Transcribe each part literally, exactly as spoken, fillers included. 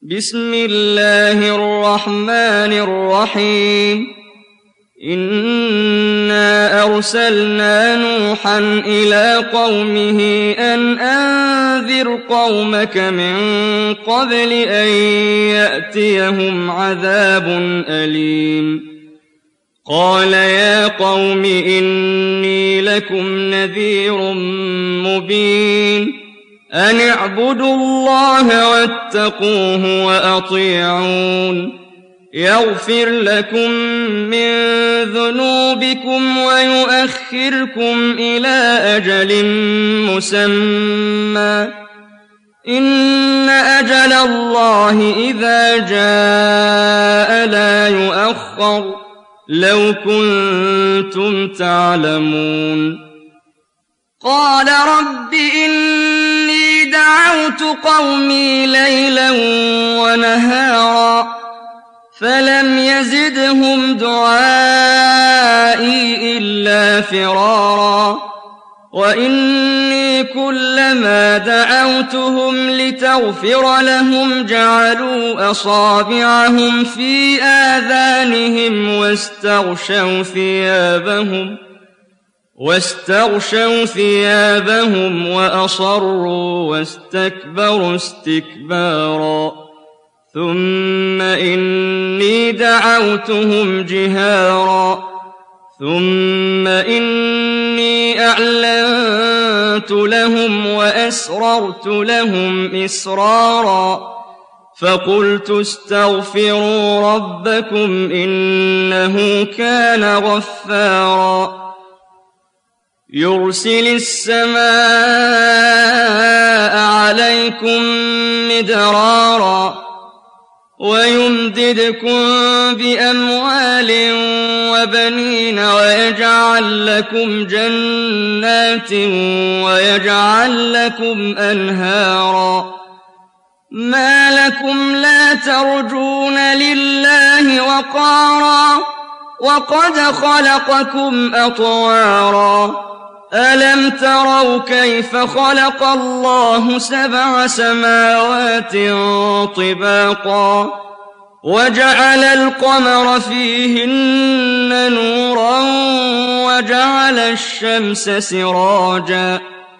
بسم الله الرحمن الرحيم إنا أرسلنا نوحا إلى قومه أن أنذر قومك من قبل أن يأتيهم عذاب أليم قال يا قوم إني لكم نذير مبين أن اعبدوا الله واتقوه وأطيعون يغفر لكم من ذنوبكم ويؤخركم إلى أجل مسمى إن أجل الله إذا جاء لا يؤخر لو كنتم تعلمون قال رب إني دعوت قومي ليلا ونهارا فلم يزدهم دعائي إلا فرارا وإني كلما دعوتهم لتغفر لهم جعلوا أصابعهم في آذانهم واستغشوا ثيابهم واستغشوا ثيابهم وأصروا واستكبروا استكبارا ثم إني دعوتهم جهارا ثم إني أعلنت لهم وأسررت لهم إسرارا فقلت استغفروا ربكم إنه كان غفارا يرسل السماء عليكم مدرارا ويمددكم بأموال وبنين ويجعل لكم جنات ويجعل لكم أنهارا ما لكم لا ترجون لله وقارا وقد خلقكم أطوارا ألم تروا كيف خلق الله سبع سماوات طباقا وجعل القمر فيهن نورا وجعل الشمس سراجا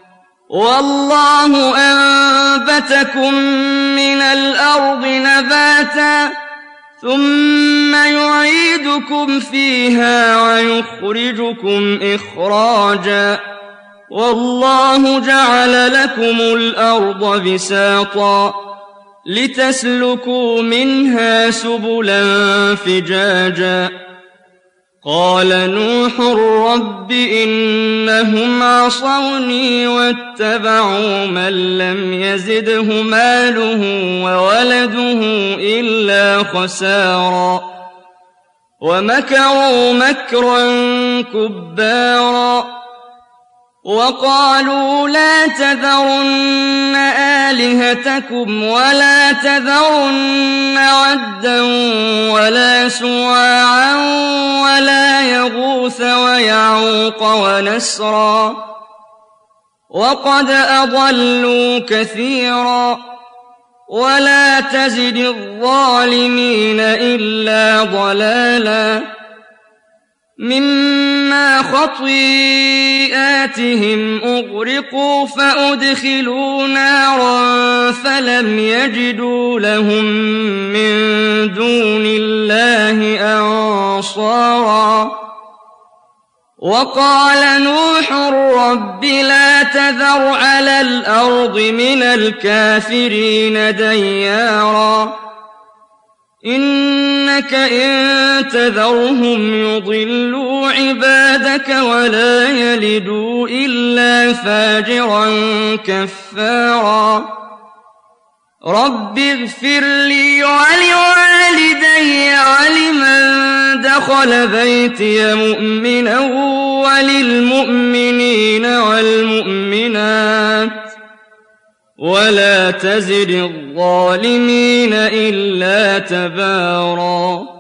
والله أنبتكم من الأرض نباتا ثم يعيدكم فيها ويخرجكم إخراجا والله جعل لكم الأرض بساطا لتسلكوا منها سبلا فجاجا قال نوح رب إنهم عصوني واتبعوا من لم يزده ماله وولده إلا خسارا ومكروا مكرا كبارا وقالوا لا تذرن آلهتكم ولا تذرن ودا ولا سواعا ولا يغوث ويعوق ونسرا وقد أضلوا كثيرا ولا تزد الظالمين إلا ضلالا مما خطيئاتهم أغرقوا فأدخلوا نارا فلم يجدوا لهم من دون الله أنصارا وقال نوح رب لا تذر على الأرض من الكافرين ديارا إنك إن تذرهم يضلوا عبادك ولا يلدوا إلا فاجرا كفارا رب اغفر لي ولوالدي ولمن دخل بيتي مؤمنا وللمؤمنين والمؤمنات ولا تزد الظالمين إلا تبارا